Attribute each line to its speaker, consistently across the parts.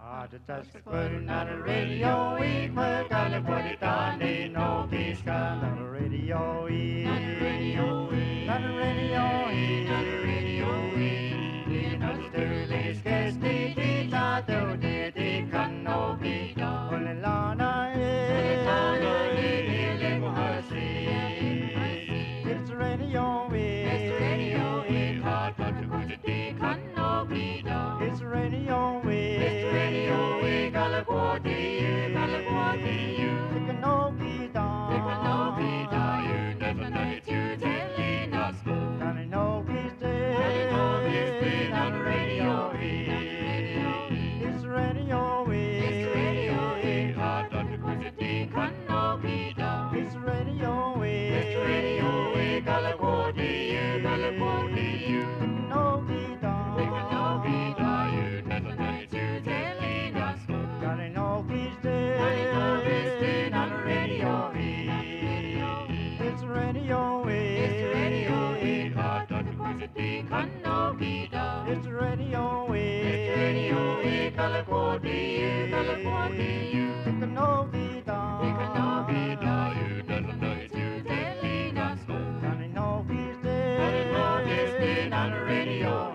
Speaker 1: Just putting on the radio, we gotta put it on, ain't no peace on the radio, on the radio, on the radio, on the radio, you know the Sturley's guest, they thought they can no be done. Well, Lana, it's the radio, it's the radio, it's hard to go to the can no be done. It's the radio, it's the radio, we gotta go to you, gotta go to you. It can no be done, it can no be done. You never know it, you telling us go. Gonna know he's dead, gonna know he's dead on the radio. It's the radio, it's the radio, it's hard to go to the can no be done. It's the radio, it's the radio, we gotta go to you, gotta go to you. It can no be done, it can no be done. You never know it, you telling us go. Gotta know he's dead, gotta know he's dead on the radio. It's the radio, it's the radio, it's hard to go to the can no be done. It's the radio, it's the radio, we gotta go to you, gotta go to you. It can no be done, it can no be done. You never know it, you telling us go. Gotta know he's dead, gotta know he's dead on the radio.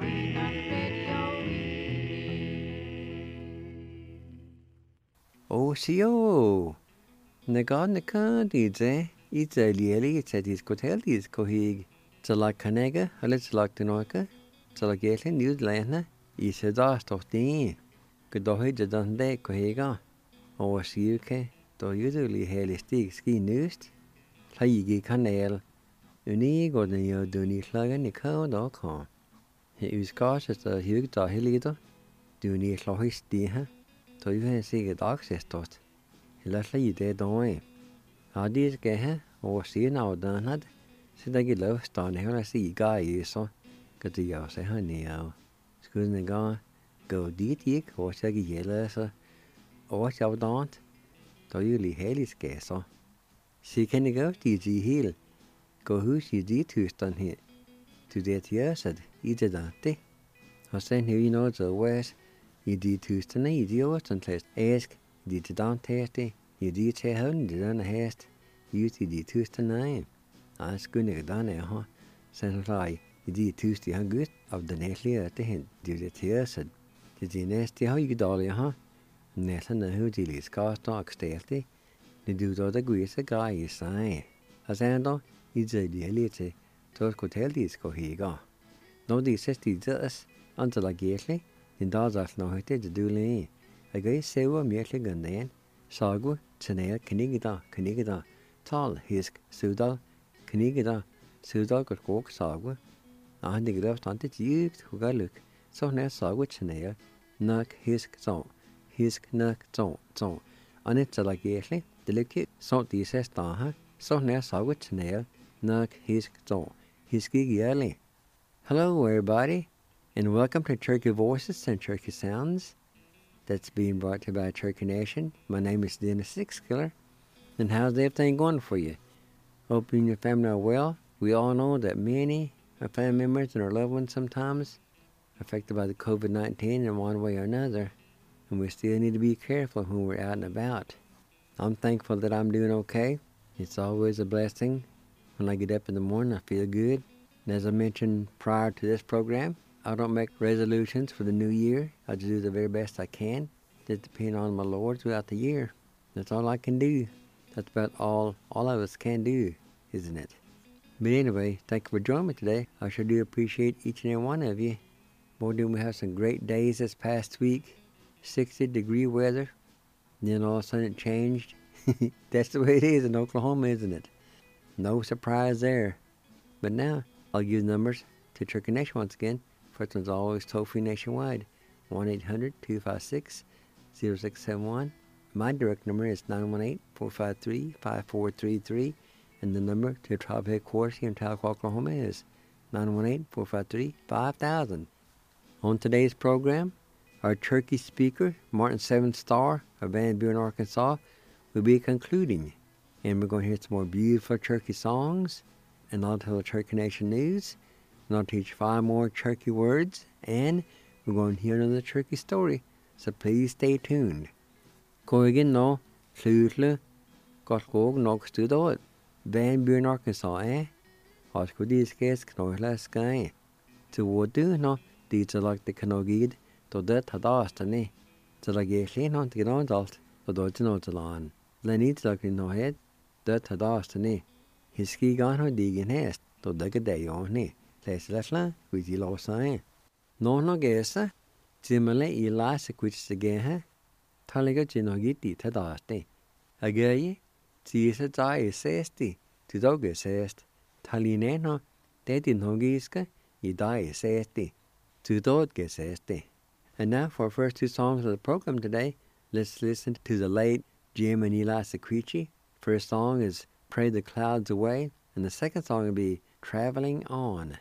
Speaker 2: Sio. Nagana DJ, it's a lieli, it's a discotel, it's cohig. It's a like Canega, a little like Tinoka, it's a like Gatlin, New Zealand, it's a dust of the good dohid a done day cohiga. Siuke, do usually hail stick ski news. Plaigi canal, unig or the Duni Slagan, the cow.com. He was cautious a huge dahilida, Duni Slohis deha. So you can see the access dot. He let you dead away. How did get her or see now done had? Said I get love stone here. I see guy is so good to you say honey. School the guy go deet yik or shaggy yellow so or shall don't. So you li hell scarce so. She can go to the hill. Go who she did to stand here. To that year said either that. I send here you know the west. You did Tuesday, you did Western test. Ask, did the down test, you did say how did on the hast. You did Tuesday night. Ask good nigga down there, huh? Send lie, you did Tuesday, how good of the next year at the hand. Did it here said. Did you nasty how you get all your huh? Nathan the who did his car stock stealthy. The dude of the grease a guy is saying. As I know, it's a reality. Those could tell these go here go. No, these says these until I get in Dazas no hit the dooley. A gay sewer merely gundan, Sagu, Chanel, Canigida, Tall, Hisk, Sudal, Canigida, Sudal could walk Sagu. And the left on the youth who got look, so now Sagu Chanel, Nuck, Hisk, Nuck, On it like gately, the liquid, so these says so now Sagu Chanel, Nuck, Hisk, Hisky yearly. Hello, everybody. And welcome to Turkey Voices and Turkey Sounds. That's being brought to you by Turkey Nation. My name is Dennis Sixkiller. And how's everything going for you? Hope you and your family are well. We all know that many our family members and our loved ones sometimes are affected by the COVID-19 in one way or another. And we still need to be careful when we're out and about. I'm thankful that I'm doing okay. It's always a blessing. When I get up in the morning, I feel good. And as I mentioned prior to this program, I don't make resolutions for the new year. I just do the very best I can. Just depend on my Lord throughout the year. That's all I can do. That's about all of us can do, isn't it? But anyway, thank you for joining me today. I sure do appreciate each and every one of you. Boy, did we have some great days this past week. 60-degree weather. And then all of a sudden it changed. That's the way it is in Oklahoma, isn't it? No surprise there. But now, I'll give numbers to Turkey Nation once again. First one's always toll-free nationwide, 1-800-256-0671. My direct number is 918-453-5433, and the number to the tribe headquarters here in Tahlequah, Oklahoma is 918-453-5000. On today's program, our Turkey speaker, Martin Seven Star of Van Buren, Arkansas, will be concluding. And we're going to hear some more beautiful Turkey songs, and I'll tell the Turkey Nation news. And I'll teach 5 more Turkey words, and we're going to hear another Turkey story so please stay tuned. Koigin no, Slusle, Gotkog nok studot, Van Buren, Arkansas, Hos Kudis Knoila Sky. To what do no, these are like the Kanogid, to that Hadastani, to like a clean on the ground alt, to dodge no to lawn. Lenny like in no head, that Hadastani. His ski gone her digging haste, to dig a day on me. Place Lesla, with you low sign. No guessa, Jimale Elas, which the gay, Taliga Jinogiti Tadaste. A gay, Jesus I sesti, to dog sest, Talineno, Daddy Nogiska, ye die sesti, to dog sesti. And now for first two songs of the program today, let's listen to the late Jim and Elas Sequici. First song is Pray the Clouds Away, and the second song will be Traveling On.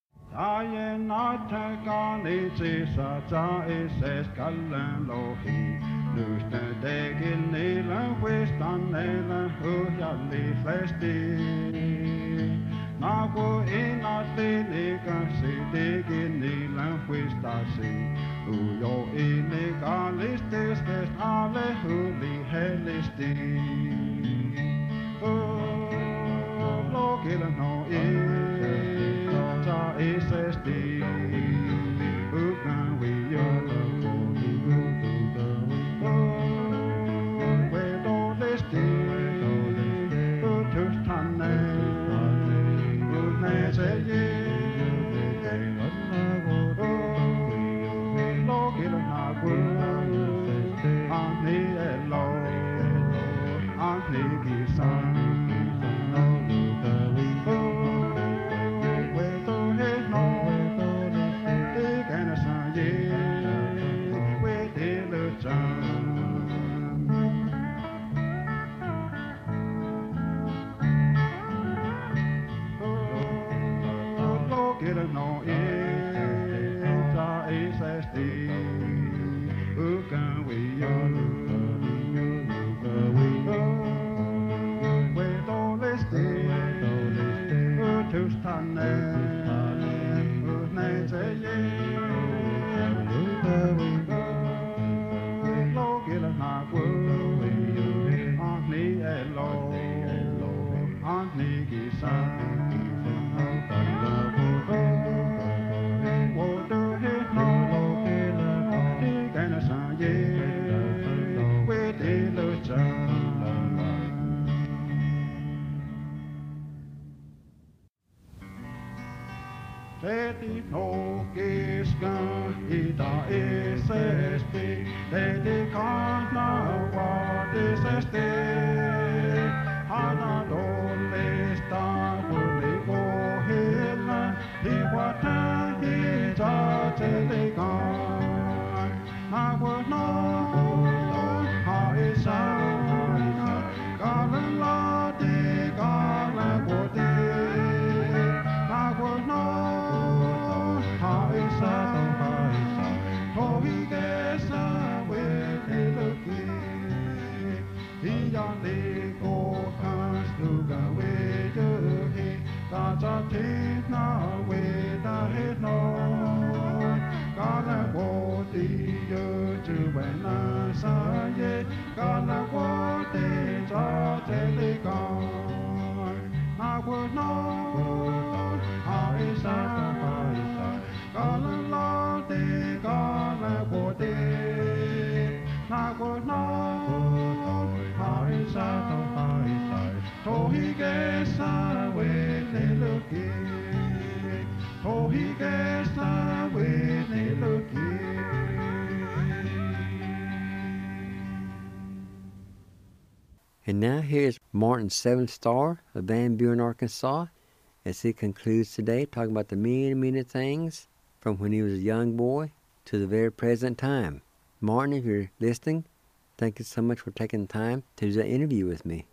Speaker 2: And now here's Martin Seven Star of Van Buren, Arkansas, as he concludes today talking about the many things from when he was a young boy to the very present time. Martin, if you're listening, thank you so much for taking time to do an interview with me.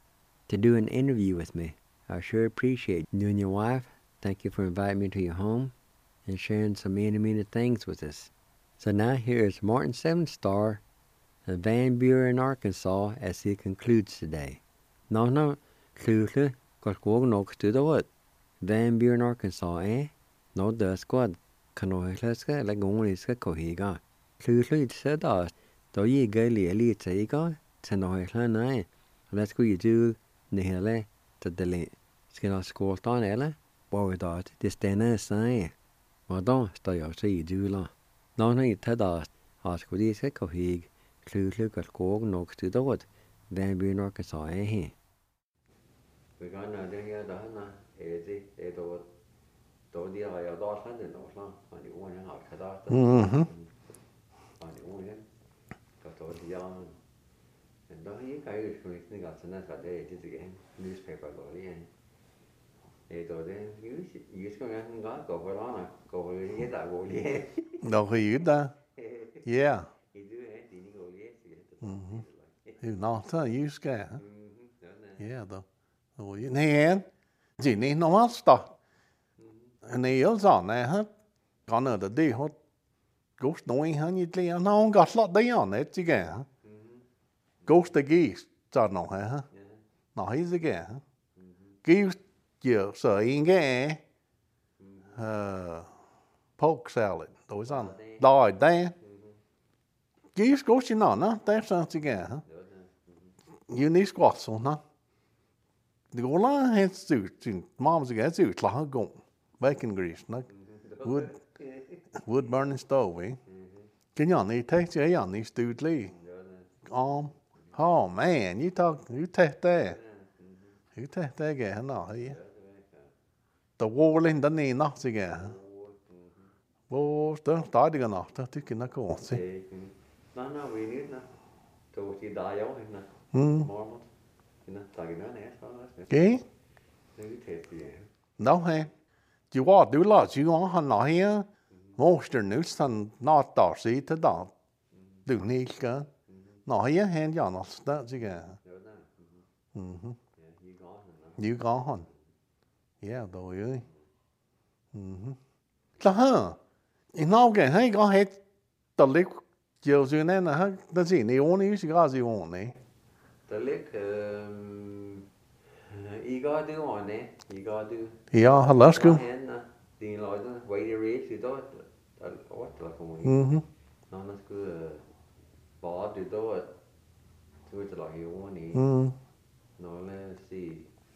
Speaker 2: I sure appreciate you and your wife. Thank you for inviting me to your home and sharing some many things with us. So now here's Martin Seven Star of Van Buren, Arkansas, as he concludes today. No, Slusle, Gotkog nok studot, Van Buren, Arkansas, No the squad, Kanoislaska, Lagoniska Kohiga. Slusle said us, Då är gullig lite igår. Sen har jag klarna. Let's go you do ni hele till det ska jag skolta eller? Bara då det stannar sig. Och då står jag så i dula. När jag tar det har skulle det ska hig. Klukar skog nog till då. Den blir nog så här. Vi kan när det här då na det då det har jag då sen det då så han ju ordnar har kadat. Han ju ordnar. Då det ja. Men då är det ju skulle inte gå såna så det är det igen. Newspaper då igen. Då det ju ska jag gå för långa gå för det där gå igen.
Speaker 3: Đâu hiểu ta. Yeah. Hiểu nó ta hiểu ska. Yeah đó. Rồi nè. Chỉ nên nó mất đó. Này yếu rõ này hết. Còn ở đây hết. Ghost nói hắn như thế nó không có lọt đấy on đấy chứ kìa. Ghost the geese cho nó hả? Nó hay gì kìa. Geese giờ sợ yên cái pork salad. Đối xong. Đòi đây. Geese ghost you know nó. Đấy sao chứ kìa. You need squat so nó. Det går la helt sin mamma så gäst ut la gå. Bacon grease nó. Wood burning stove. Cái nhỏ này thấy chứ nhỏ này stewed lee. Oh man, you take that. You take that kìa nó hay. The wall lên đó này nó chứ kìa. Vô tới đi cái nó, tới cái nó có gì.
Speaker 2: Nó vì nít nó. Tôi chỉ đá dấu hết nè.
Speaker 3: Cái đâu hay chỉ qua đủ là chỉ có hắn nói á monster nữ san nó tỏ sĩ thế đó đừng đi cả nói á hen cho nó đó chứ kìa you có hòn yeah rồi ơi là hả nó cái hay có hết tao lấy chiều xưa này là hết đó gì này uống đi cái gì uống này
Speaker 2: 이거 do on it. 이거 do.
Speaker 3: Yeah, let's go.
Speaker 2: Din låt wait the race you då. What la kommer. Nå nu ska bara du då. Du vet la ju on i. Nå let's see.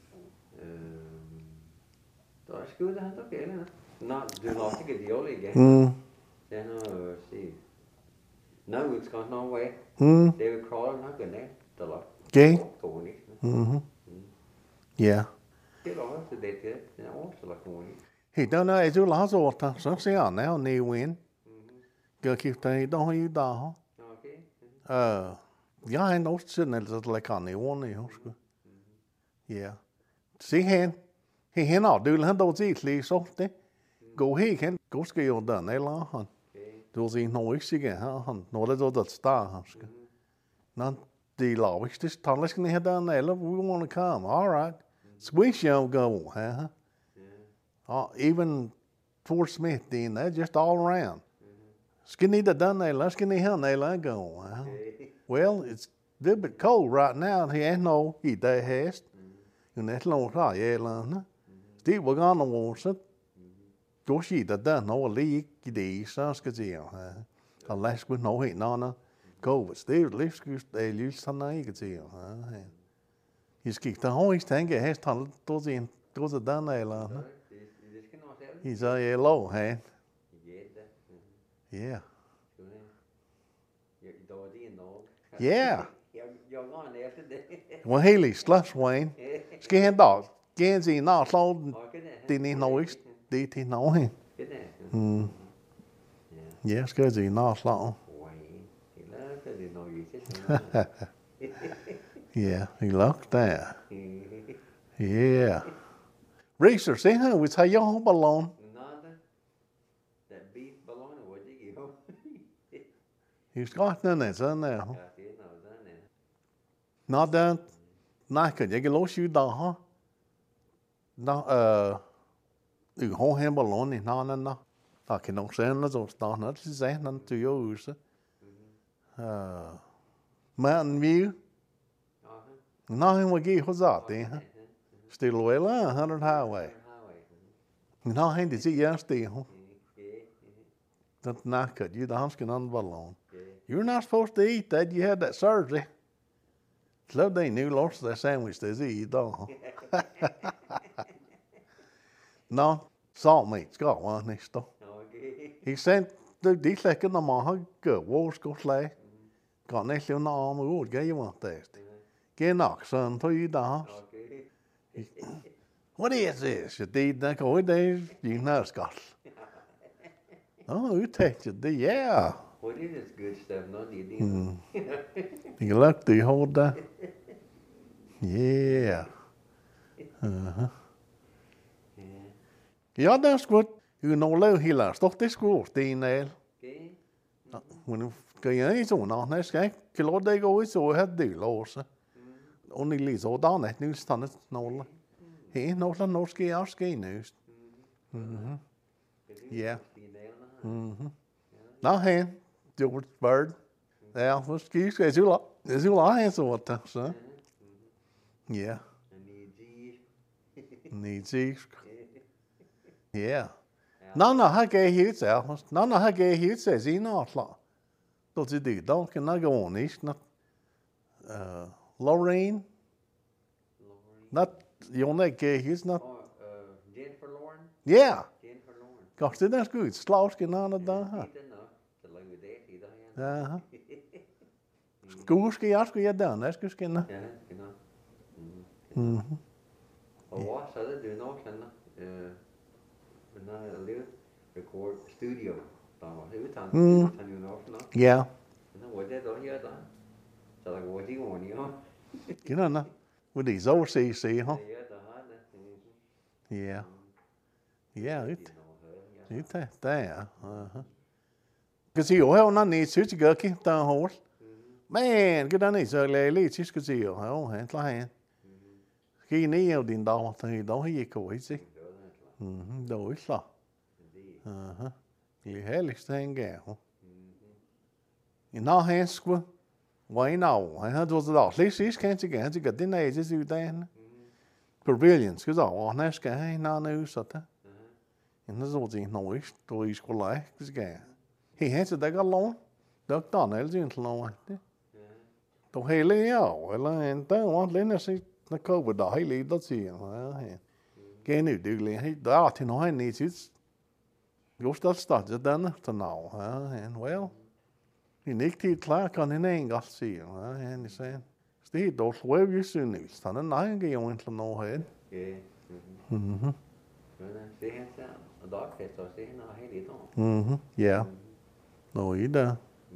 Speaker 2: Då ska det hända okej. Nå du låter det diol igen. Sen see. No it's got no way. They will crawl not good there. Då la.
Speaker 3: Okay. Yeah. Thì đó là chú lá rồi ta sắp xí ở nào nhiều nguyên. Cái kiểu này đó hay đó. Giá hay nói chuyện này là lại còn nhiều vấn đề không? Yeah. Xí hèn ở đây là đâu chỉ lý số đấy. Cố hèn cố cái ở đó này là hẳn. Tôi chỉ nói xí cái hẳn nói là cho đất star hẳn. Nó đi lão với this thằng let's gonna head down there. Look, we want to come. All right. Swish y'all go, huh? Even Fort Smith, Dean, they're just all around. Skinny the done there, let's skinny hell they let go. Huh? Well, it's a little bit cold right now. He ain't no heat there has. And that's long time, yeah, huh? Steve, we're gonna want it. Go see the done, no leak, the sauce, huh? Unless we know it, no. Go, but still, let's go, they use something, you can see, huh? He's kicked the whole thing, he has to goes it down there, huh? He's a low, huh? Yeah. Yeah. Well, Haley, slush Wayne. Scan dog. Gansy, not so, didn't he know it? Did he know him? Yes, because he's not slow. Yeah, he looked there. Yeah. Racer, say, huh? We say y'all balloon.
Speaker 2: That beef balloon, what did you go?
Speaker 3: He's got none of that now. Not that. Not que cái lỗ xíu đó hả? Nó hô hem balloon này nó. Ta cái nông sen nó rồi đó nó chỉ dễ nó tùy yêu Mountain View. Nó không có hỗ trợ thì hả? Stiluela, 100 Highway. Nó hindi chỉ giá still. That not good. You don't can on balloon. You're not supposed to eat that. You had that surgery. Love they knew lots of that sandwich they eat, though. No, salt meat's got one next door. He sent the second the man go walls go slay. Got next to no arm wood, get you want that. Get knock son to you down. What is this? You did that go days, you know Scott. Oh, you take it, yeah.
Speaker 2: What is this good stuff? Not you.
Speaker 3: You look, do you hold that? Yeah. Uh-huh. Ja, dat is goed. U nou leuk helaas. Toch, dit is goed. Die nail. When kun je niet zo nog net kijken. Je laat dat gewoon zo het deel lossen. Only lees zo dan net nu staan het nou. Hé, nou dan nog ski als ski nu. Ja. Nou heen. George Bird. Ja, voor ski is heel lang en zo wat zo. Ja. Niet ziek. Ja. Nou, hij gaat hier zelfs. Nou, hij gaat hier zelfs in afslag. Dat is die. Dan kan hij gewoon niet. Lorraine. Not, you know, he's not.
Speaker 2: Jennifer Lauren?
Speaker 3: Yeah.
Speaker 2: Jennifer Lauren.
Speaker 3: Gosh, dat is goed. Slausken aan het daar.
Speaker 2: Ja.
Speaker 3: Skoerske, jag ska ge den. Jag ska skinna.
Speaker 2: Ja, genau. Og hvad så er det, du nok kender? Når jeg lavede record studio, der var højtand, han jo nok nok.
Speaker 3: Ja.
Speaker 2: Nå, hvor det der her der? Så der går de ordentligt, ja.
Speaker 3: Genau, na. With these overseas, see, huh?
Speaker 2: Ja, der har det.
Speaker 3: Yeah. Yeah, it there. Because you have not need to go keep down horse. Man, cái đó này giờ lệ lý chứ cái gì rồi, không hả? Là hả? Khi nhiều điện đầu thì đó hay gì cũng gì? Đổi sao? Lý hết lịch sang gạo. Nó hết quá. Vậy nào? Hay hơn rồi đó. Lý sĩ cái gì cái cái này chứ gì đây? Pavilions cái đó, nó cái nó nếu sao ta? Nó rồi gì nổi tôi có lại cái cái. He has it. They got along. Được đó, nó gì along. Tôi hay lấy áo, là tôi want lấy nó sẽ nó câu vào đó hay lấy đó gì cái này được lấy hay đó thì nó hay này chứ. Just that start just done to now, and well, you need to clear con in ain't got see, and you say, stay those where you soon is, stand and I get you into no head.
Speaker 2: Yeah. Det er så, og der kan så se når helt det.
Speaker 3: Yeah. No, you da.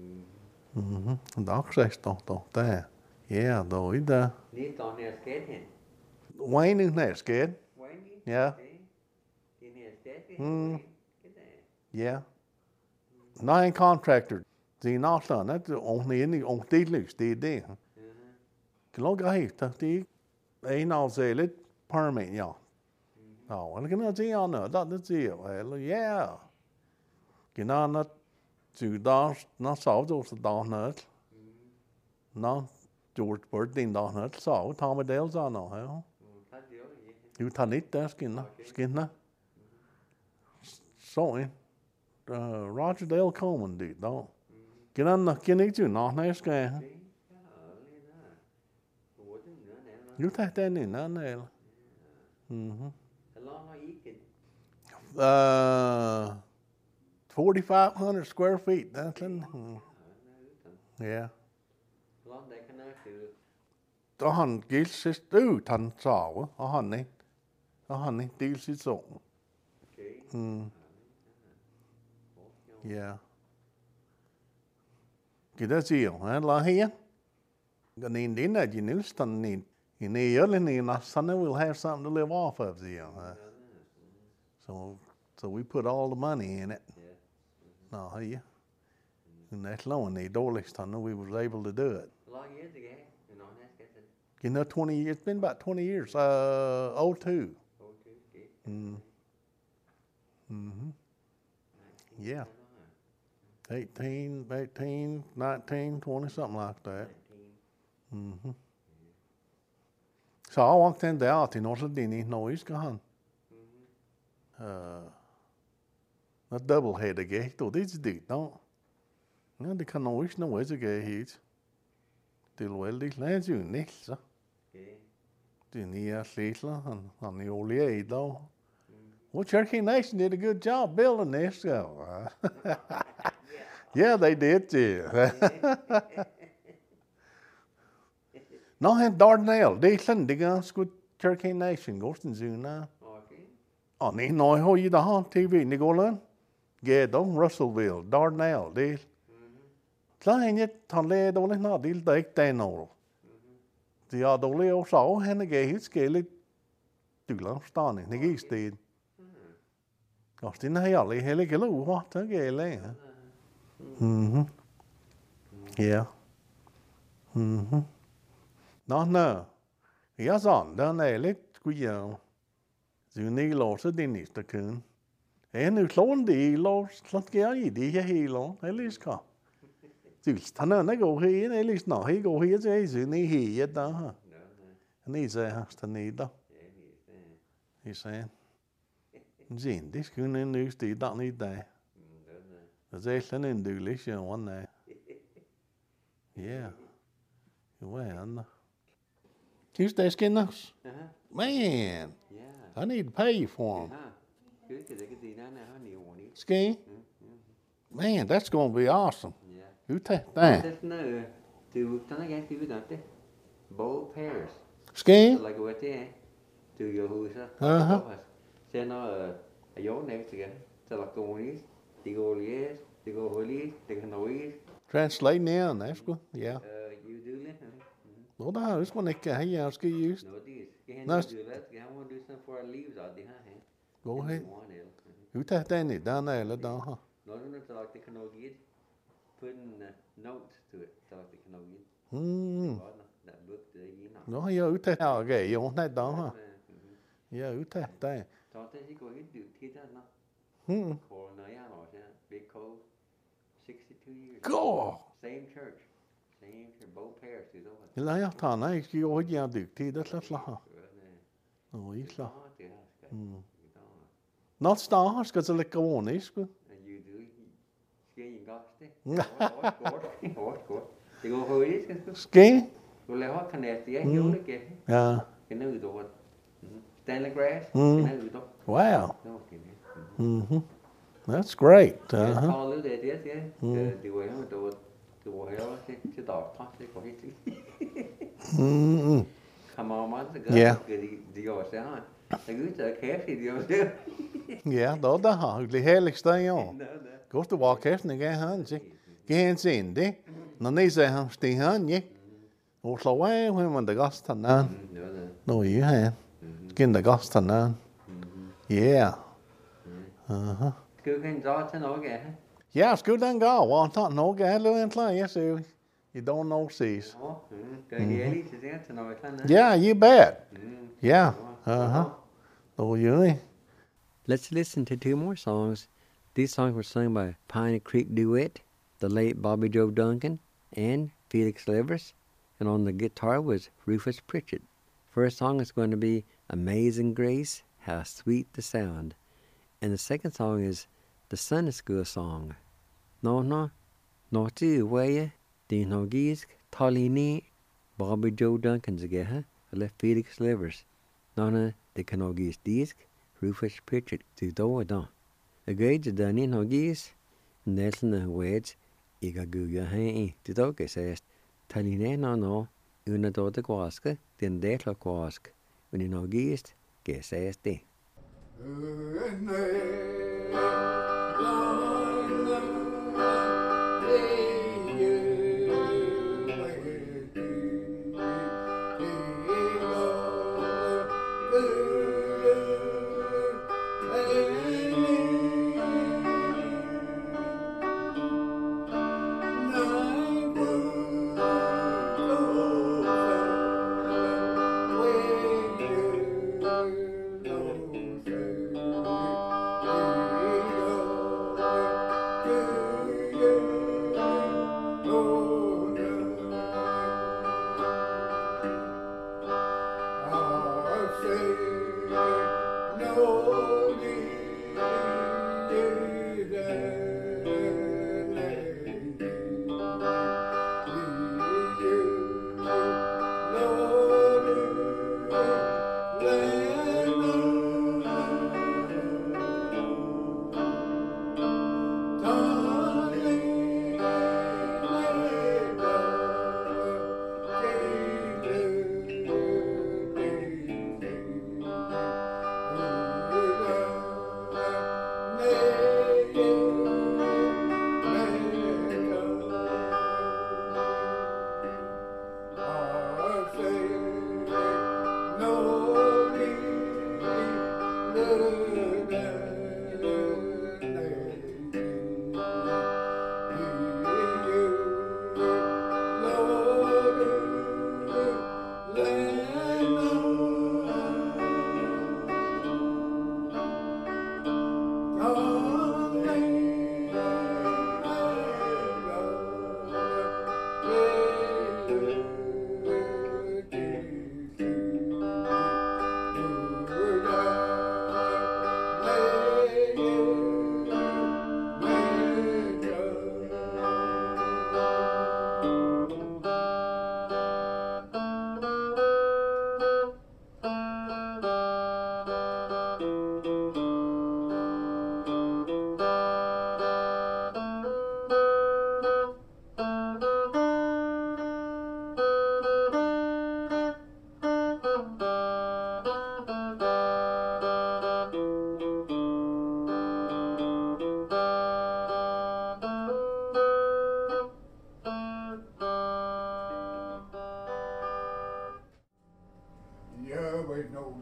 Speaker 3: Đó sẽ tốt ta. Yeah, đó ý da.
Speaker 2: Lige der her skate hen.
Speaker 3: Wayne is next, kid.
Speaker 2: Wayne?
Speaker 3: Yeah.
Speaker 2: Den her skate.
Speaker 3: Yeah. Nine contractor. The not done. That's only in the on the loose. The Cái log ấy thì ấy nào sẽ lấy permit nhá. Nó cái nó chỉ ăn nữa, đó nó chỉ yeah. Cái nó chủ đó nó sáu chỗ đó nữa. Nó George Bird din đó nữa sáu Tommy Dale ra nó hả? You thanh ít đó skin nó. So Roger Dale Coleman đi đó. Cái nó cái chứ nó này cái. You thấy tên này nó này. 4,500 square feet. That's in. Yeah. Đó hẳn cái sẽ thành sảo á, hẳn này tiêu sẽ rộng. Yeah. Cái đó gì hả? Là hết. Cái này đến là chỉ nếu sẵn này, cái này ở lên này là sẵn will have something to live off of gì hả? So we put all the money in it. No, yeah. And that's low, and we was able to do it.
Speaker 2: Long years ago,
Speaker 3: You know, 20 years. It's been about 20 years. 02. Yeah. 18, 19, 20, something like that. So I walked in there, and I didn't know he's gone. Nó double head again. Tôi đi gì đó. Ja, det kan nog ikke nå så galt helt. Det er vel lidt længe siden, ikke så? Det er nye slæsler, han er olie i dag. Well, Cherokee Nation did a good job building this. So, yeah, they did too. Nå, han Dardanelle, det er sådan, det gør sgu Cherokee Nation, går sådan sådan der. Og nej, når jeg har i der har TV, det går løn. Ja, dog, Russellville, Dardanelle, det. Så han jeg tager læge dårligt, når det er ikke den år. Det er dårligt også, og han er gav helt skældigt. Du lader stående, det er ikke sted. Og det er jeg aldrig heller ikke lov, hvad det er galt, ja. Ja. Nå. Jeg sådan, den er lidt skujere. Så jeg ikke lov, så det er næste køn. Jeg nu slår en del, og så skal jeg i det her hele år, ellers kan. Så han er ikke over her, ellers når jeg går her, så er jeg sådan i her, der. Han er så her, der nede. Jeg sagde, Zin, det skulle en ny sted der i dag. Så er sådan en dygtig sjovn af. Ja. Jo, han der. Tuesday skinners. Man, I need to pay for them. Ski? Man, that's going to be awesome. You take that.
Speaker 2: Both pairs.
Speaker 3: Ski?
Speaker 2: Like what they do your who's Sen når jeg next again. Så like the one is, they go yes, they go holy, they can always.
Speaker 3: Translate now, that's good. Yeah.
Speaker 2: You do it.
Speaker 3: Nå, der har jeg også ikke have jeg skal use.
Speaker 2: No, this. Can you do that? Can I want to do something for leaves out there?
Speaker 3: Go ahead. You take that in, der eller der her.
Speaker 2: No, so like they can all get putting notes to it, so like they can all get. That book that you know.
Speaker 3: Nå, jeg er ute her, okay, jo, nej, der her. Jeg er ute der.
Speaker 2: Så det er ikke helt dyrt til der,
Speaker 3: Hmm.
Speaker 2: For når jeg var der, big cold, 62 years.
Speaker 3: Gå!
Speaker 2: Same church, both pairs, is over.
Speaker 3: Eller jeg tager, nej, jeg skal jo ikke have dygtig, det er slet her. Nå, I slet. Nå, der skal så lægge over, ikke?
Speaker 2: You do, skal I godt det? Hårdt. Det går højt, skal du?
Speaker 3: Skal?
Speaker 2: Du laver hot kanat, jeg gjorde det ikke.
Speaker 3: Ja.
Speaker 2: Kan ud over. Stanley Grass, kan ud over.
Speaker 3: Wow. That's great.
Speaker 2: Call it that, yes, yeah. Det var jo, det var her til doktor, det går helt. Come on, man, så gør det går så her. Jeg går ud til kaffe, det går så.
Speaker 3: Ja, der har det herligste jo. Går du bare kæften ikke han sig. Kan se det. Når ni siger han stiger han, ikke? Og så var hvor man der gast han. Nå, I her. Skin der gast han. Ja.
Speaker 2: Skal du kan så til noget af?
Speaker 3: Ja, skulle den gå? Hvor tager noget af løn klar, jeg siger. You don't know sees. Yeah, you bet. Yeah. Oh, you.
Speaker 2: Let's listen to two more songs. These songs were sung by Pine Creek Duet, the late Bobby Joe Duncan, and Felix Levers, and on the guitar was Rufus Pritchett. First song is going to be Amazing Grace, How Sweet the Sound. And the second song is the Sunday School Song. No, to way, the no gisk, Tolini, Bobby Joe Duncan's again, left Felix Levers. No, the canogis disc, Rufus Pritchett to do it on. A gauge done in hoggies, Nelson and Wedge, Igaguya hay, the dog says, Taline no, una dota quaska, then detla quask, when in hoggies, guess as day.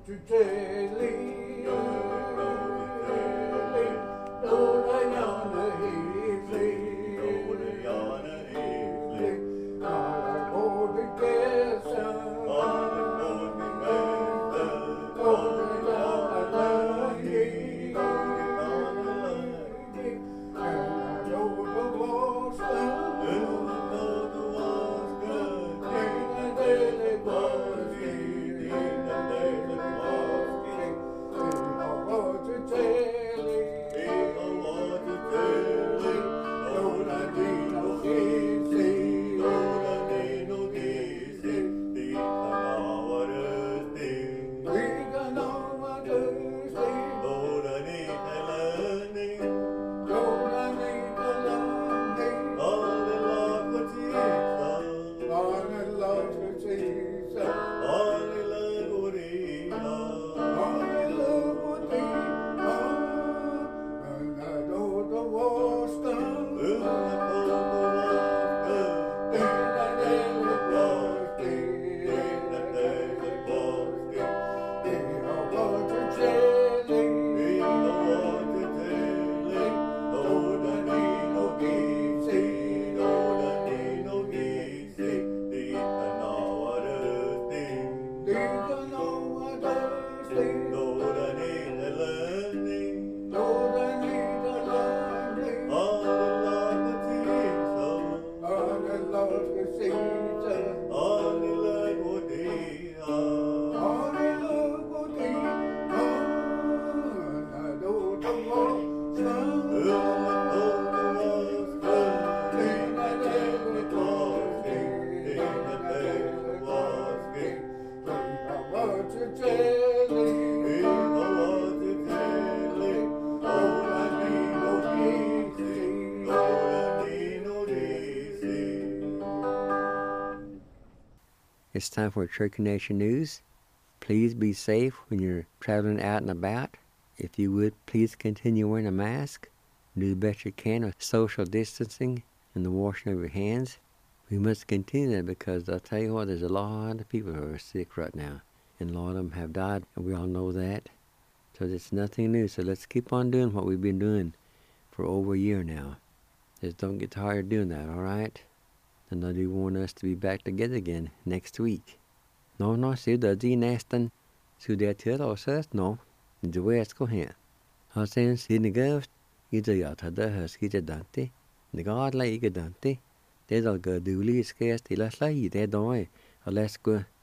Speaker 2: It's time for Cherokee Nation News. Please be safe when you're traveling out and about. If you would, please continue wearing a mask. Do the best you can with social distancing and the washing of your hands. We must continue that because I'll tell you what, there's a lot of people who are sick right now. And a lot of them have died, and we all know that. So it's nothing new. So let's keep on doing what we've been doing for over a year now. Just don't get tired of doing that, all right? And I do want us to be back together again next week. No, så det är nästan så det till oss no. Det var jag ska här. Och sen ser ni gavt I det jag hade husky det dante. Det går like dante. Det då går du lite skäst till att lägga det då. Och let's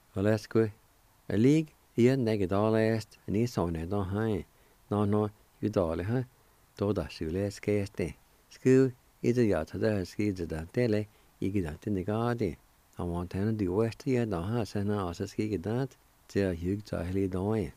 Speaker 2: go. Jag lig igen det då läst. Ni sa det då här. No, ju dåligt här. Då där så läs skäst det. Sku I det jag hade husky det dante le. Ikke dante det går det. Og man tænder de værste her, der har sådan her, og så skal ikke det til at hygge sig lidt over.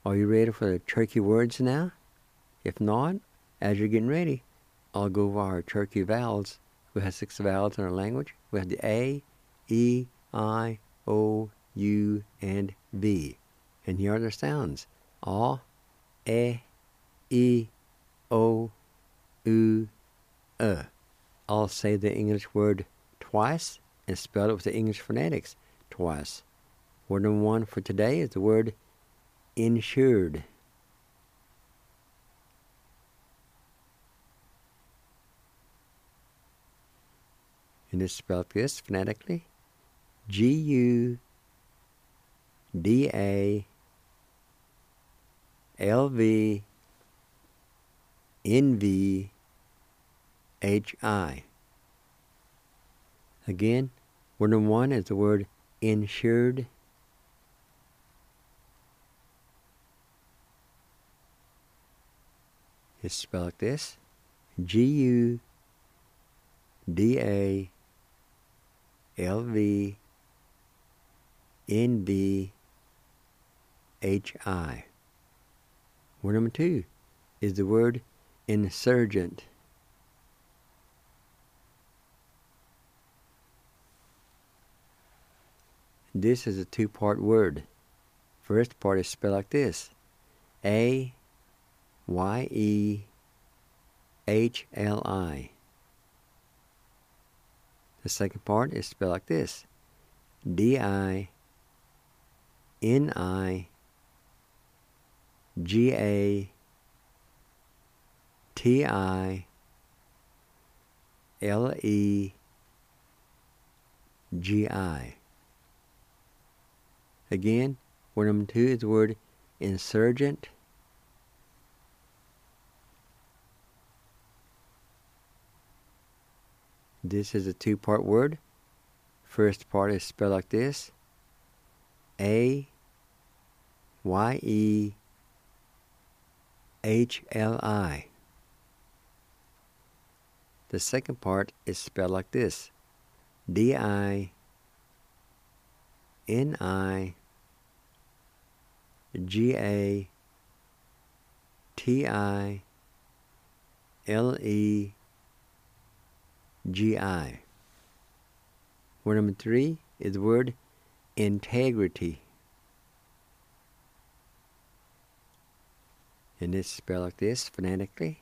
Speaker 2: Are you ready for the turkey words now? If not, as you're getting ready, I'll go over our turkey vowels. We have 6 vowels in our language. We have the A, E, I, O, U, and V. And here are their sounds. A, E, O, U, I'll say the English word twice and spell it with the English phonetics twice. Word number 1 for today is the word insured. And it's spelled this phonetically. G-U-D-A-L-V-N-V-H-I. Again, word number 1 is the word insured. It's spelled like this. G-U-D-A-L-V-N-V-H-I. Word number 2 is the word insurgent. This is a 2-part word. First part is spelled like this. A-Y-E-H-L-I. The second part is spelled like this. D-I-N-I-G-A-T-I-L-E-G-I. Again, word number 2 is the word insurgent. This is a 2-part word. First part is spelled like this. A-Y-E-H-L-I. The second part is spelled like this. D-I-N-I-G-A-T-I-L-E-G-I. Word number 3 is the word integrity. And it's spelled like this phonetically.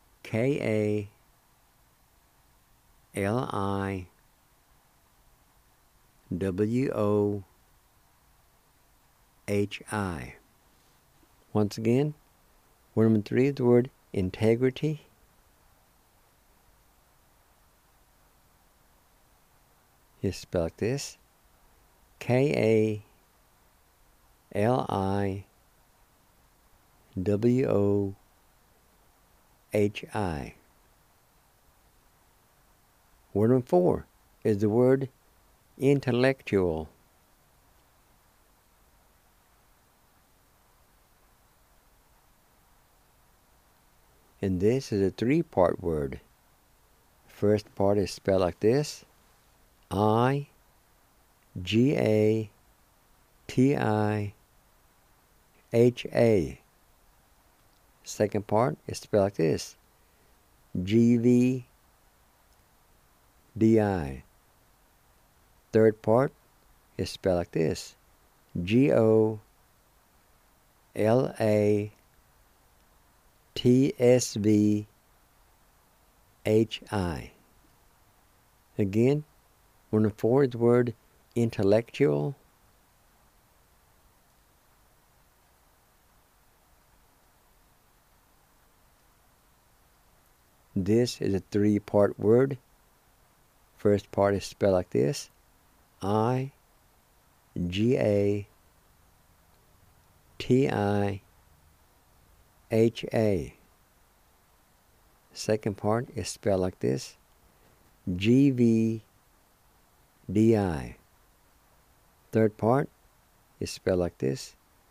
Speaker 2: K-A-L-I-W-O-H-I. Once again, word number 3 is the word integrity. It's spelled like this. K-A-L-I-W-O-H-I. Word number 4 is the word intellectual. And this is a 3-part word. First part is spelled like this. I-G-A-T-I-H-A. Second part is spelled like this. G-V-D-I. Third part is spelled like this. G-O-L-A-T-S-V-H-I. Again, word number 4 is the word intellectual. This is a 3-part word. First part is spelled like this. I-G-A-T-I-H-A. Second part is spelled like this. G-V-D-I. Third part is spelled like this.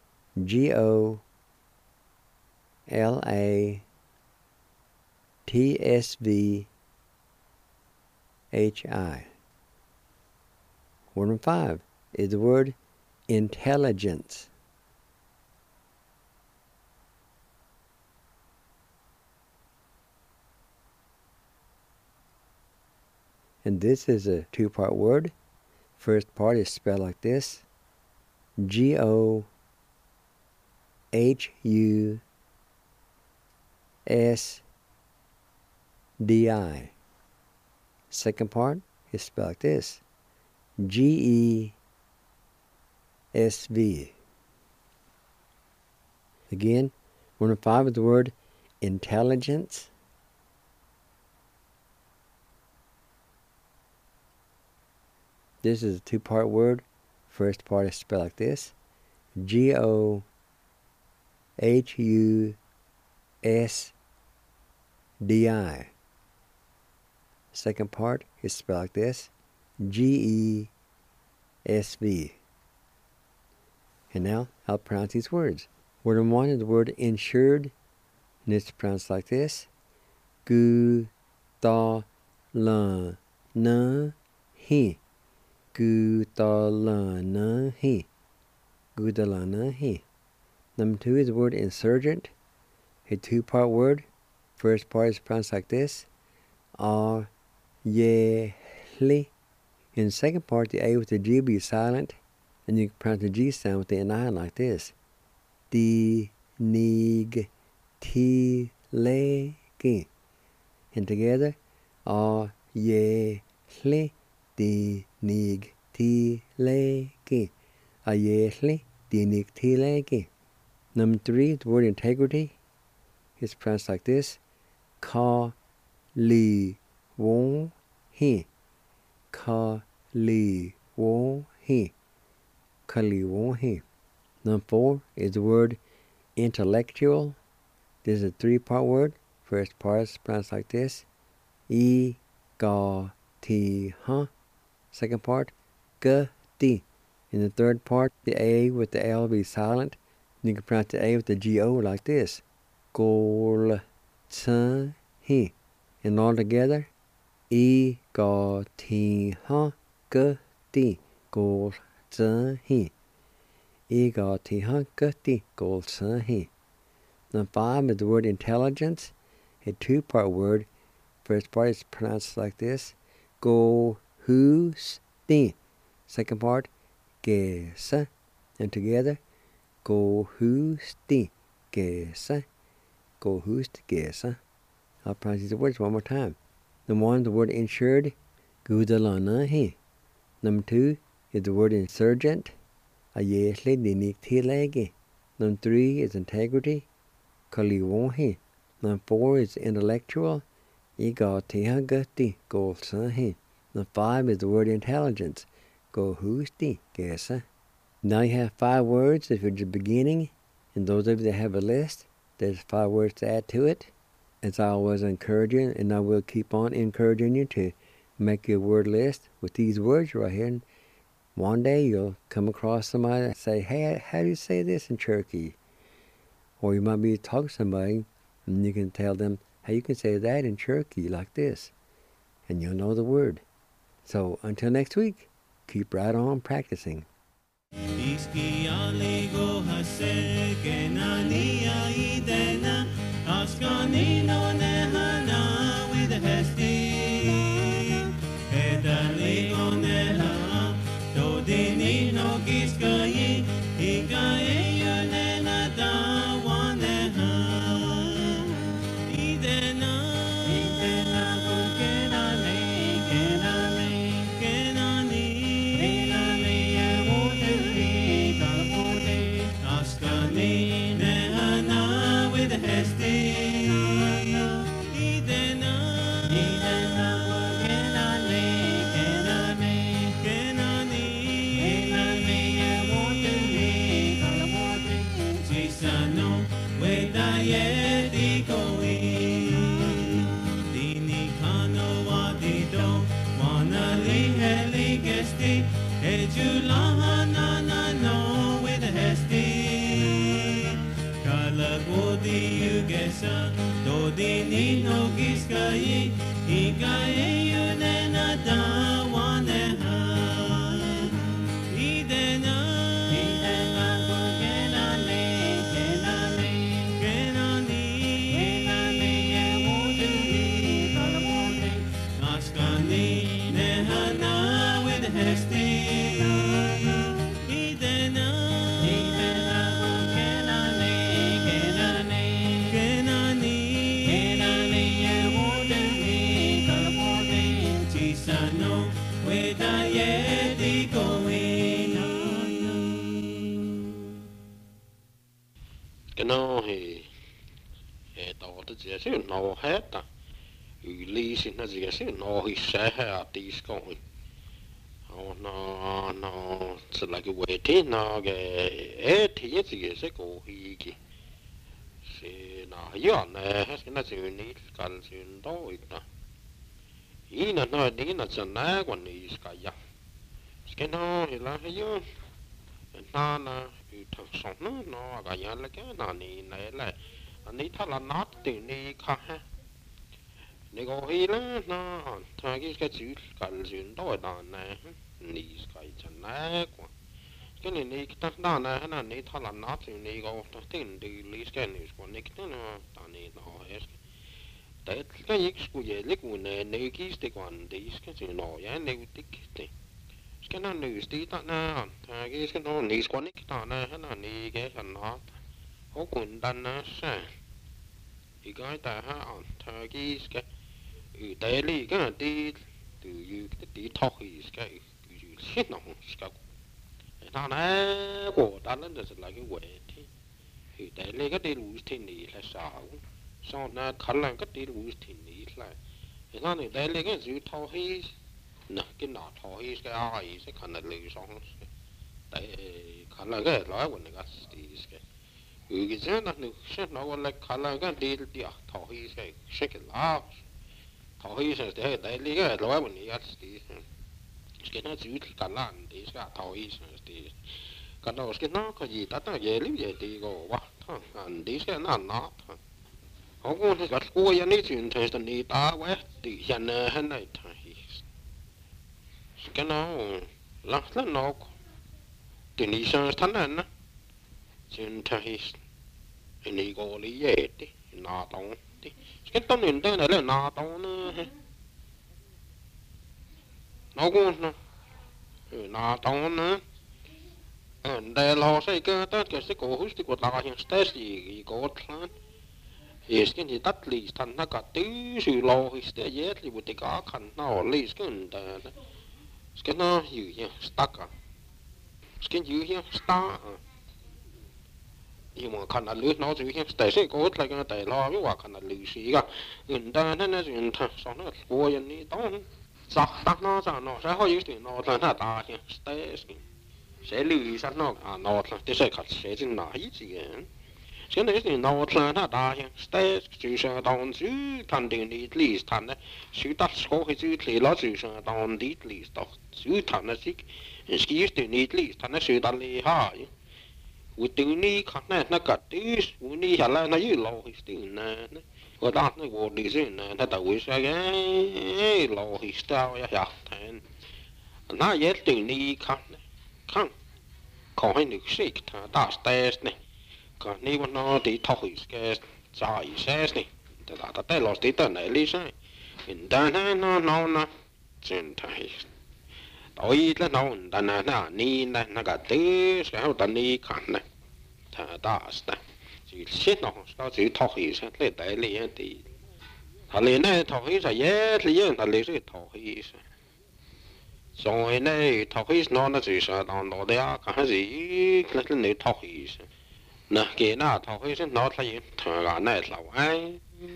Speaker 2: G-O-L-A-T-S-V-H-I. Word number 5 is the word intelligence. And this is a two-part word. First part is spelled like this. G-O-H-U-S-D-I. Second part is spelled like this. G-E-S-V. Again, 1 and 5 is the word intelligence. This is a two-part word. First part is spelled like this. G-O-H-U-S-D-I. Second part is spelled like this. G-E-S-V. And now I'll pronounce these words. Word number 1 is the word insured. And it's pronounced like this. Gu-ta-la-na-hi. Gu-ta-la-na-hi. Gu-ta-la-na-hi. Number 2 is the word insurgent. A two-part word. First part is pronounced like this. A-ye-li. In the second part, the A with the G will be silent. And you can pronounce the G sound with the N-I like this. Di-nig-ti-le-gi. And together, A-ye-li. Di-nig-ti-le-gi. A-ye-li. Di-nig-ti-le-gi. Number 3, the word integrity is pronounced like this. Ka-li-won-hi. Ka-li-won-hi. Ka-li-won-hi. Number 4 is the word intellectual. This is a three-part word. First part is pronounced like this. I-ga-ti-ha. Second part, ga-ti. In the third part, the A with the L will be silent. You can pronounce the A with the G-O like this. Gol-tsa-hi. And all together, I-ga-ti-ha. Ga-ti. Gol-tsa-hi. I-ga-ti-ha. Ga-ti. Gol-tsa-hi. Number 5 is the word intelligence. A two-part word. First part is pronounced like this. Go-hu-sti. Second part, ge-sa. And together, go-hu-sti. Ge-sa. Go-hu-sti. Ge-sa. I'll pronounce these words one more time. Number 1 is the word insured. Gu-da-la-na-hi. Number 2 is the word insurgent. A-ye-li di-nig-ti-le-gi. Number 3 is integrity. Ka-li-won-hi. Number 4 is intellectual. I-ga-ti-ha. Ga-ti. Gol-sa-hi. Number 5 is the word intelligence. Go-hu-sti. Ge-sa. Now you have 5 words if you're just beginning. And those of you that have a list, there's 5 words to add to it. As I always encourage you, and I will keep on encouraging you to make your word list with these words right here. And one day you'll come across somebody and say, hey, how do you say this in Cherokee? Or you might be talking to somebody and you can tell them how you can say that in Cherokee like this. And you'll know the word. So until next week, keep right on practicing.
Speaker 1: Askani
Speaker 4: se no heta liisin na se no hissa ha tiskoin no se like wait no ge se ko hiki se na yo ne se na se ni kal sin do ita ina no ni na se na quan ni ska ya ske no la yo na thực sống nó cả nhà là cái nào này là anh thà là nát từ này khác ha này có khi là nó thay cái chữ cần chuyển đổi đàn này này cái chân này quá cái này ta đàn này là này thà là nát từ này có tiền từ lý cái này còn này cái nó đàn này nó hết đấy cái gì cũng vậy lấy của này này cái còn đấy cái chữ nó vậy này cái cái nó nữ tí ta na cái nó nữ quan niệm ta na nó nữ cái thằng nó có quyền đàn na sao thì cái ta ha cái đại lý cái tí từ cái tí thọ cái chết nó cái ta na của ta nó là cái quệ thì đại lý cái tí lùi thì này là sao sau na khả năng cái tí lùi thì này là thì nó này đại lý cái chữ thọ hi nè cái nọ thôi cái ai sẽ khả năng lười xong tại khả năng cái nói của người ta thì cái cái nó được sẽ nói là khả năng cái đi thôi sẽ cái lá thôi sẽ để tại lý cái nói của người ta thì cái nó chỉ cả lan thì sẽ thôi thì cái nó cái nó cái gì ta nó về lý về thì có quá anh đi sẽ nó họ cũng cái cô nhà này chuyện thì người ta quá thì hiện nay cái nó là nó từ ní sang thân anh á trên thay này có lý gì đi nà tông đi cái tông này tên là nà tông nữa nó cũng nà tông nữa đây là sai cái tất cả cái cổ hút của ta hiện stress gì có thằng yes cái gì tắt lì thành nó cả tứ sự lo thì sẽ dễ thì một cái khăn nó lì cái cái nó giữ nhá stuck à cái giữ nhá stuck nhưng mà khăn là lưới nó giữ nhá tại sao có lại cái tại lo cái quả khăn là lưới xí cả người ta nó chuyện thằng sao nó qua vậy ní tông sọc tắc nó sao nó sẽ hơi giữ nó là nó ta nhá sẽ lưới sao nó nó là cái sẽ khát sẽ chừng nào ít gì cái này thì nó là nó ta nhá chỉ là đòn chứ thành tiền đi lì thành đấy chứ ta có cái chứ thì nó chỉ là đòn đi lì đó chứ thành nó chỉ cái tiền đi lì thành nó sự đòn lì ha u tiền đi khác này nó cả tí u đi hả là nó như lâu thì tiền này có đó nó vô đi chứ này nó tàu sẽ cái lâu thì sao ya thành nó dễ tiền đi khác này khác còn hay được xịt thà ta stress này còn nếu nó thì thôi cái trái sẽ này ta tay lót tí tận này lý sai hiện tại nó trên thay tối là nó ta nó ni này nó cả tí sẽ hậu tận đi khăn này thà ta sẽ chỉ xét nó sao chỉ thôi sẽ lấy đại lý thì thà lý này thôi sẽ dễ lý thà lý sẽ thôi rồi này thôi nó chỉ sẽ nó để cái gì là cái thôi nè cái nào thôi sẽ nó thấy thằng gà này là ai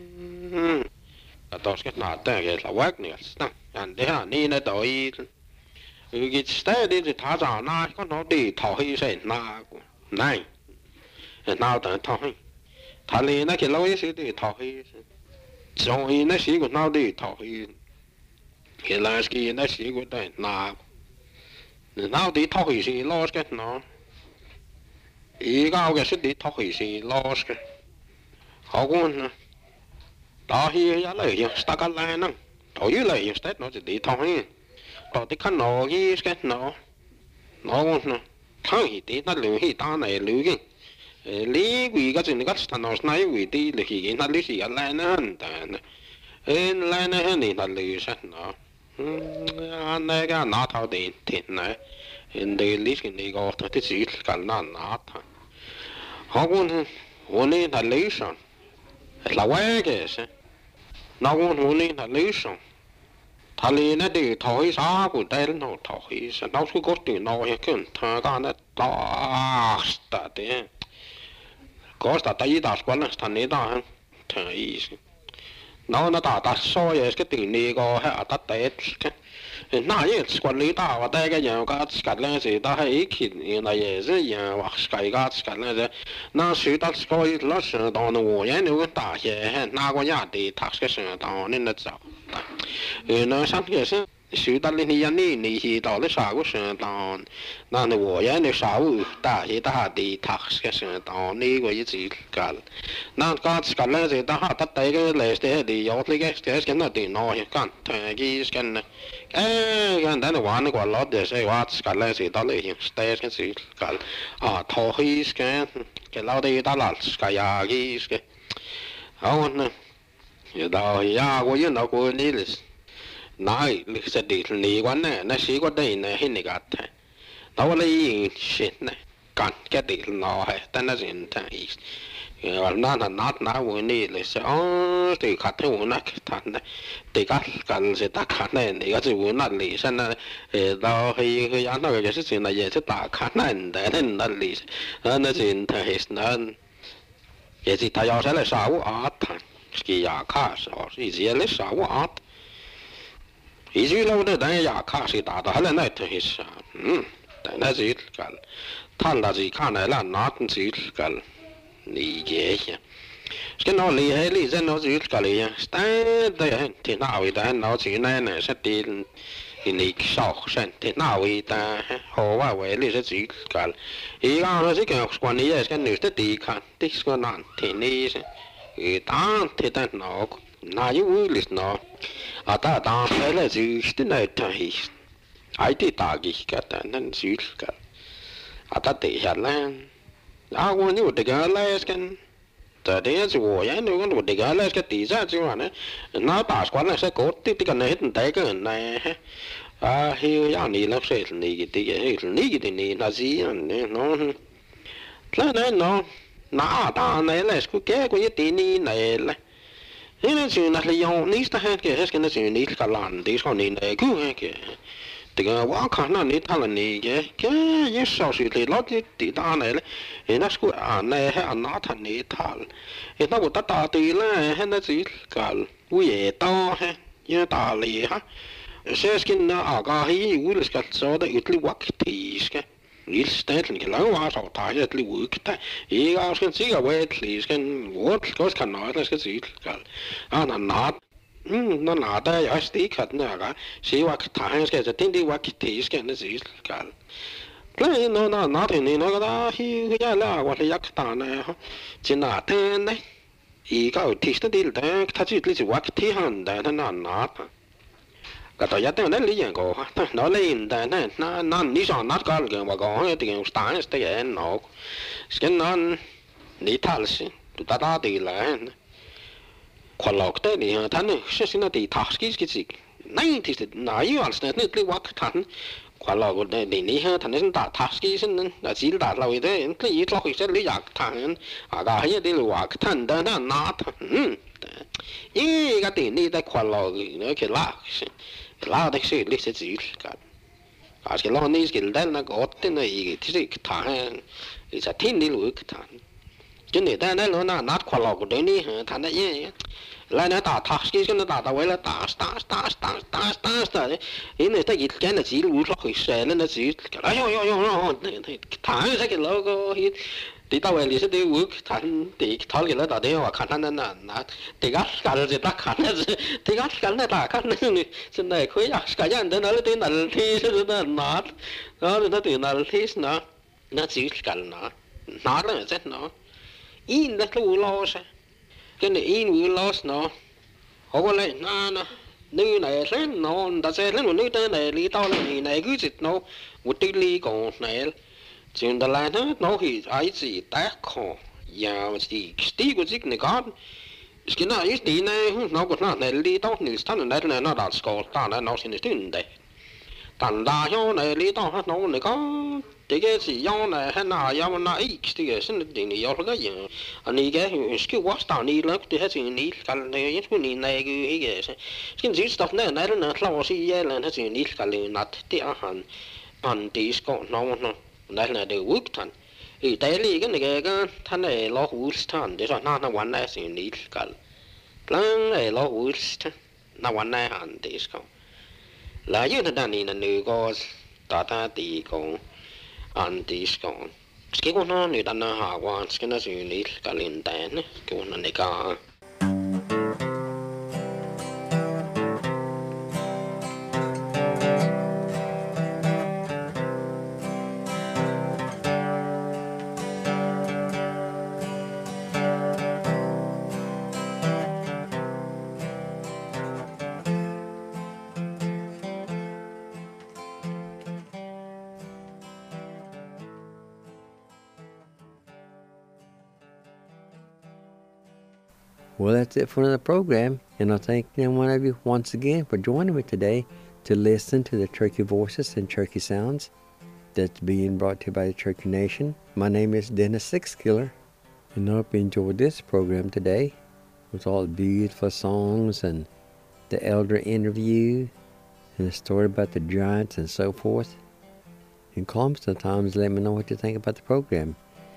Speaker 4: tôi sẽ nói tới cái là quét này anh để anh đi này tôi cái style đi thì thả ra na có nó đi thôi sẽ na này nào tới thôi thà liền nó cái lối sẽ đi thôi rồi nó sẽ của nó đi thôi cái là cái nó sẽ của đây na nào đi thôi sẽ lo cái nó ý cao cái sự đi thôi thì lo cái họ cũng đó hi ya lại những start lại năng thôi lại những start nó chỉ đi thôi đó thì khăn nó cái nó cũng thằng hi đi nó lười hi ta này lười cái lý vì cái chuyện cái thằng nó nói vì đi lười hi nó lười gì lại nữa lại nữa thì nó lười sao nó anh này cái nó thao tiền tiền này hiện tại lý cái này có cái gì cả nó thằng họ cũng muốn nên là lý xong là quay cái gì nó cũng muốn nên là lý xong thà lý nó đi thôi sao của đây nó thôi sao nó cứ có tiền nó hay cái thằng cái nó ta đấy có ta tay ta quan là thằng này ta thằng ấy nó ta so ya cái tiền này có hay ta tết cái na ye squat lý ta và đây cái nhà cái squat lên gì ta hay khi này ye gì nhà hoặc squat lên gì na suy ta squat là sự đó nó我也有大些那个呀的他是事đó nên là sao nó sáng cái是suy ta lên thì này thì đó là sao cái sự đó那呢我也那啥大些大的他是事đó này cái gì cả那cái squat lên gì ta ta đây cái lấy cái thì有那cái nó thì nó cái cái này cái đó là玩個攞嘅，所以話嗰陣時到嚟，stage 嗰時嗰拖起嘅，嘅老啲打爛嗰呀嘅嘅，好呢，到呀我有那個呢嚟，那你實地你講呢，那時個啲呢係你個睇，到我哋先呢，講嘅啲攞係，但係先睇。那我呢嚟說哦，對卡睇我那睇呢，對卡kan se ta看呢，你個就我那嚟先呢，到去那個就是先那也是打看呢，那嚟，那先睇那，也是他要上來啥我啊睇，佢牙卡少，以前嚟啥我啊，以前老的但牙卡是打到嚟那睇啥，但那是kan，他那是看嚟啦，那是kan。理解呀，cái nó lý hay lý dân nó giữ cả lý ya, tại thì nào vậy ta nó chỉ này này sẽ tiền thì lý sau sen thì nào vậy ta họว่าvậy lý sẽ giữ cả, ý nó sẽ cái quan lý cái nữ sẽ đi看，đi cái nạn thì lý sẽ, ta thì ta nó na yêu lý nó, ta phải là giữ cái này thôi, ai thì ta cái nên giữ cả, ta để hết là我你我这个来跟，这的是我呀，你我这个来个底下就完了，那大关了是搞这个呢，很大个呢，还要你了说你个这个你个你那是呢，那那大呢来是个个一点你来了，那是那是用你是他个是那是你个烂的说你来个个。这个我看那你他了你个也少许的老的地大来了，那是个那还拿他你他了，那我大对了，那是个我也大还也大了哈，现在那个还我了个说的有点瓦克提是个，你是在那个老瓦上他也里瓦克他，一个是这个瓦克提是个我个看那那是个这个那拿。nó nada ya sti khat na ga si wa kha ke ja tin di wa ki tis ke na zi kal le no na the ni no ga hi ya la wa le yak ta na chin na te ne i ga ti sta dil da ta chi li wa ki ti han da na ga to ya te na li yan go ha no le in da na ni sa na ga ga wa go ha ti ga sta sta ya no sken nan ni tal si tu ta di la khoa học đấy thì thằng này sẽ xin là thì thắc cái gì này thì nãy giờ là nó đi học thằng khoa học đấy thì này thằng này đã thắc cái gì là chỉ đã lâu đấy cái gì đó sẽ lý giải thằng cái gì đi học thằng đó nó thằng cái tiền này tại khoa học nó cái là đấy sẽ lý sẽ chỉ cái lo này cái đấy nó có tên là gì thì thằng thì sẽ thiên đi lối thằng cho nên ta nói nó nát khoa học đấy ní thằng đấy lại nó ta thắc cái nó ta vậy là ta đấy ý này ta cái là chỉ lúa lót xe nó chỉ ay thằng cái cái logo thì tao về sẽ đi uống thằng thì thằng cái nó ta đấy mà khăn nó thì gắt cả rồi ta khăn thì gắt cả nó ta khăn này trên này khối cả nhà nó nói là thì nó nát đó nó thì nó thì nó chỉ cả nó là rất nó in là cái lo sao cái này in lo nó họ có lại nữ này lên nó ta sẽ lên một nữ tên này lý tao là này cứ dịch nó một tí lý còn này chuyện đó là nó thì ai gì tác khó và gì tí của dịch này có cái nào ít tí này nó có nó này lý tao thì thằng này nó đã score ta nó xin được tiền đấy thằng đa số này lý tao nó này có cái gì do này hay nào do nó ít thì cái sinh tiền này do cái gì anh ấy cái watch tao này lớn thì hết chuyện này cái này cái này cái gì stuff này này nó lâu xí là hết chuyện này cái này nát thì anh tí score nó này là đều work thằng thì tại vì cái này cái thằng này lo hút thằng để cho nó玩này chuyện này cái lang ai lo ulst na wan na han tis ko la yu ta ni na nu ko ta ti ko an tis ko ski ko no ni ta na ha wan ski na su ni ka lin tan ko na ne ka.
Speaker 2: Well, that's it for another program, and I thank one of you once again for joining me today to listen to the Turkey Voices and Turkey Sounds that's being brought to you by the Turkey Nation. My name is Dennis Sixkiller, and I hope you enjoyed this program today with all the beautiful songs and the elder interview and the story about the giants and so forth. And call me sometimes, let me know what you think about the program.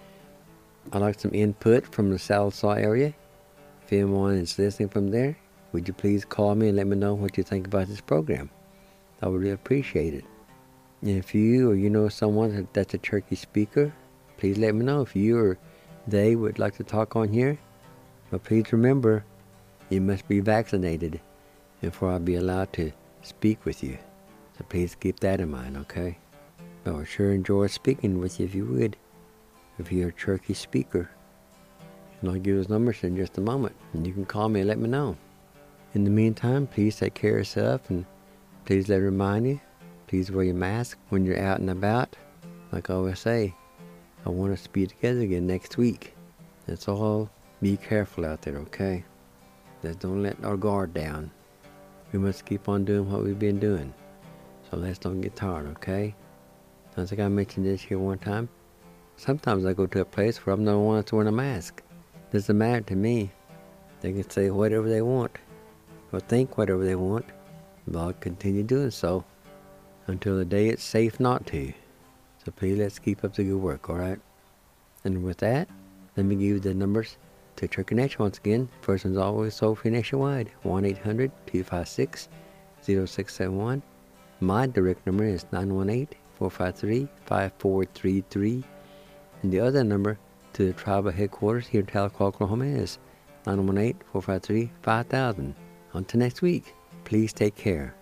Speaker 2: I'd like some input from the Sallisaw area. If anyone is listening from there, would you please call me and let me know what you think about this program? I would really appreciate it. And if you or you know someone that's a Turkey speaker, please let me know. If you or they would like to talk on here, but please remember, you must be vaccinated before I'll be allowed to speak with you. So please keep that in mind, okay? I would sure enjoy speaking with you if you would, if you're a Turkey speaker. And I'll give those numbers in just a moment, and you can call me and let me know. In the meantime, please take care of yourself, and please let me remind you, please wear your mask when you're out and about. Like I always say, I want us to be together again next week. That's all. Be careful out there, okay? Just don't let our guard down. We must keep on doing what we've been doing. So let's don't get tired, okay? I think I mentioned this here one time. Sometimes I go to a place where I'm the one that's wearing a mask. Doesn't matter to me. They can say whatever they want, or think whatever they want, but I'll continue doing so until the day it's safe not to. So please let's keep up the good work, alright? And with that, let me give you the numbers to Turkey Nation once again. First one's always toll free nationwide, 1-800-256-0671. My direct number is 918-453-5433. And the other number to the tribal headquarters here in Tahlequah, Oklahoma is 918-453-5000. Until next week, please take care.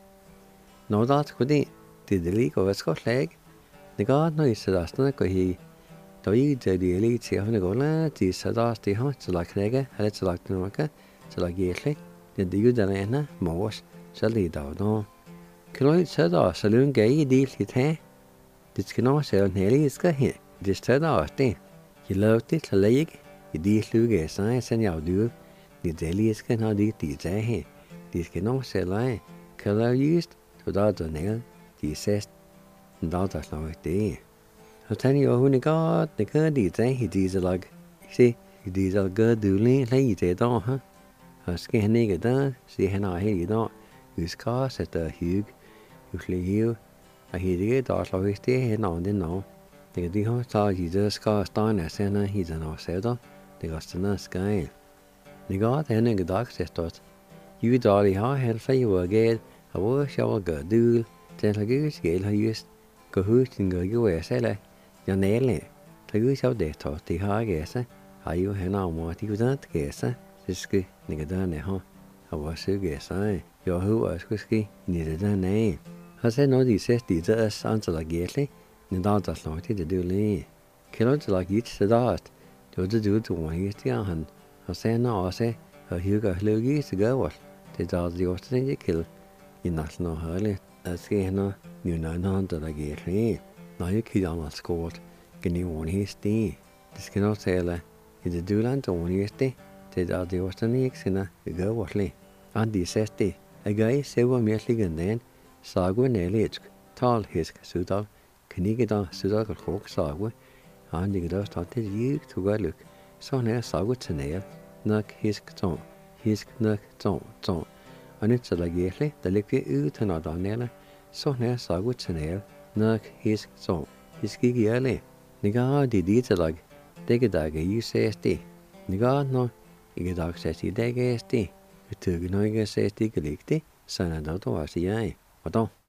Speaker 2: No that's good. Did the league of a Scott leg? The God knows that that's not good. Do you do the elite see on the goal? The Sadas the heart, so like Nega, and it's like the Norca, so like Yetley. Did you the Lena, Moss, Sally Dowdon? Cloyd Sadas, saloon gay deal hit hair. This cannot sell nearly is got here. This Sadas thing. You loved it, a leg, you deal Luga, science and your do. The daily is can how deep these are here. This cannot sell line. Color used to dot the nail, the assessed, and dot as long as they. I'll tell you who got the good these he diesel log. See, he diesel good doing lay it on, huh? A skin nigger done, see how I hear you don't. Whose cars at the hug, usually you. I hear the dot like stay and on the no. They do how tall Jesus car stone as and he's an offset. They got the sky. They got any good dog says that. You dolly how had say you again. I wish I would go do. Then I goose gale I used. Go hoot and go you where say your nail it. The goose out there taught the hard guess. Are you hen on what you don't guess? This good nigga done it, huh? I was so guess I. Your who was whiskey needed a name. I said no, these says these us answer like gately. The dog does not to do lee. Killed like each the dot. Do the do to one year's the hand. I say no, I say, a hugo loogies to go what. The dog the austin you kill. You not know early. I say no, you know none to like gately. Now you kid on a scored. Can you want his tea? This cannot say la. Is the do land to one year's day? The dog the austin you go what lee. And the says day. A guy say one merely and then. Sagwa Nellich, tall his Sudal, Knigida Sudal Hawk Sagwa, and the dust started you to go look. So now Sagwa Tanel, Nuck his tone, his Nuck tone. And it's a lagately, the liquid ut and Adonella, so now Sagwa Tanel, Nuck his tone, his giggy early. Niga did it like, Degadag, you say stay. Niga no, Igadog says he dag stay. tycker nog jag säger det riktigt, så är det då att jag är. Och då